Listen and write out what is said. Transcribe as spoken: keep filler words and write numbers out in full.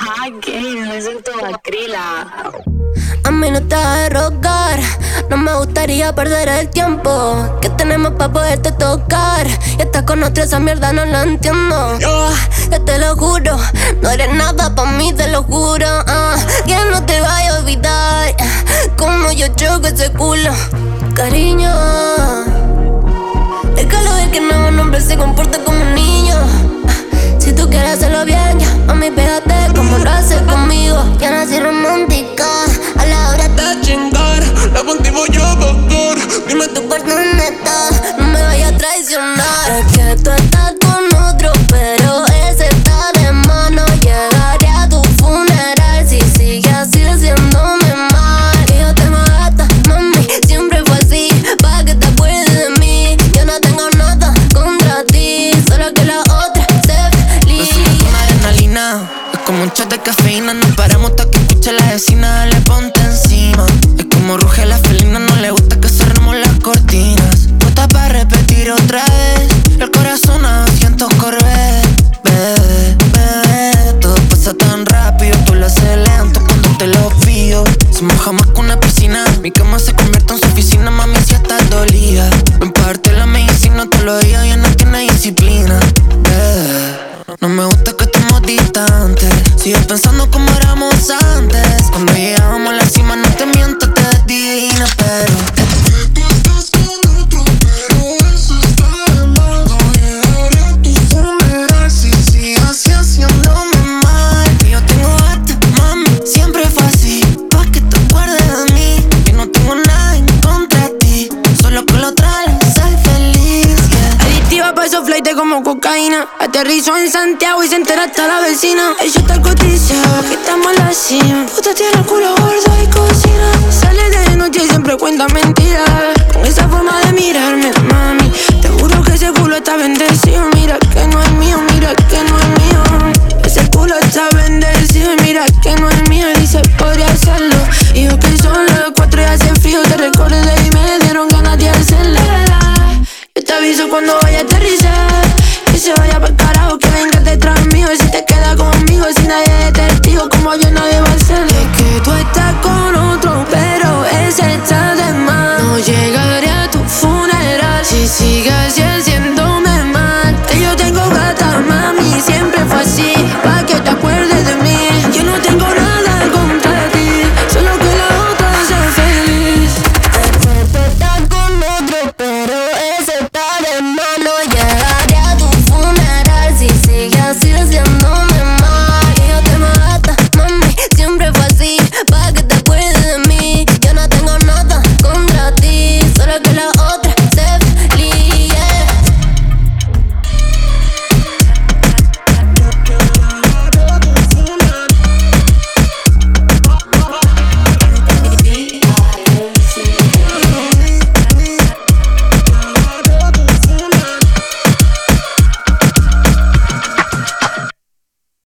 Ay, gay, me siento acrila. A mí no te vas a rogar, no me gustaría perder el tiempo que tenemos pa' poderte tocar. Y estás con otra, esa mierda no la entiendo. Yo, yo te lo juro, no eres nada pa' mí, te lo juro. uh, Que no te vaya a olvidar, como yo choco ese culo. Cariño, déjalo ver que no, un hombre se comporta como un niño. Si tú quieres hacerlo bien, ya, mami, pégate como lo haces conmigo. Ya nací romántica, a la hora de chingar, la contigo yo, doctor. Dime tu por dónde estás, no me vayas a traicionar. Es que tú estás con otro, pero ese está de mano. Llegaré a tu funeral si sigues así haciéndome mal. Y yo tengo gata, mami, siempre fue así, pa' que te acuerdes de mí. Yo no tengo nada contra ti, solo que la otra se feliz. No somos con adrenalina, es como un shot de cafeína. No paramos hasta que escuche la vecina, dale ponte encima. Es como ruge la felina, no le gusta que cerremos las cortinas. Puesta para repetir otra vez, el corazón a doscientos corre. Bebé, bebé, todo pasa tan rápido, tú lo haces lento cuando te lo pido. Se moja más que una piscina, mi cama se convierte en su oficina. Mami, si estás dolida, me parte la medicina todos los días, ya no tiene disciplina. Bebé, no me gusta que estemos distantes, sigue pensando como éramos antes. Cuando llegábamos a la cima, no te miento, te ves divina, pero es que tú estás con otro, pero eso está de más. No llegaré a tu funeral si sigues así haciéndome mal. Y yo tengo gata, mami, siempre fue así, pa' que te acuerdes de mí. Que no tengo nada en contra de ti, solo que lo traes, soy feliz, yeah. Adictiva pa' esos flights como cocaína. Aterrizo en Santiago y se entera hasta la vecina. Ella está cotizada, que estamos en la cima. Puta tiene el culo gordo y cocina. Sale de noche y siempre cuenta mentiras.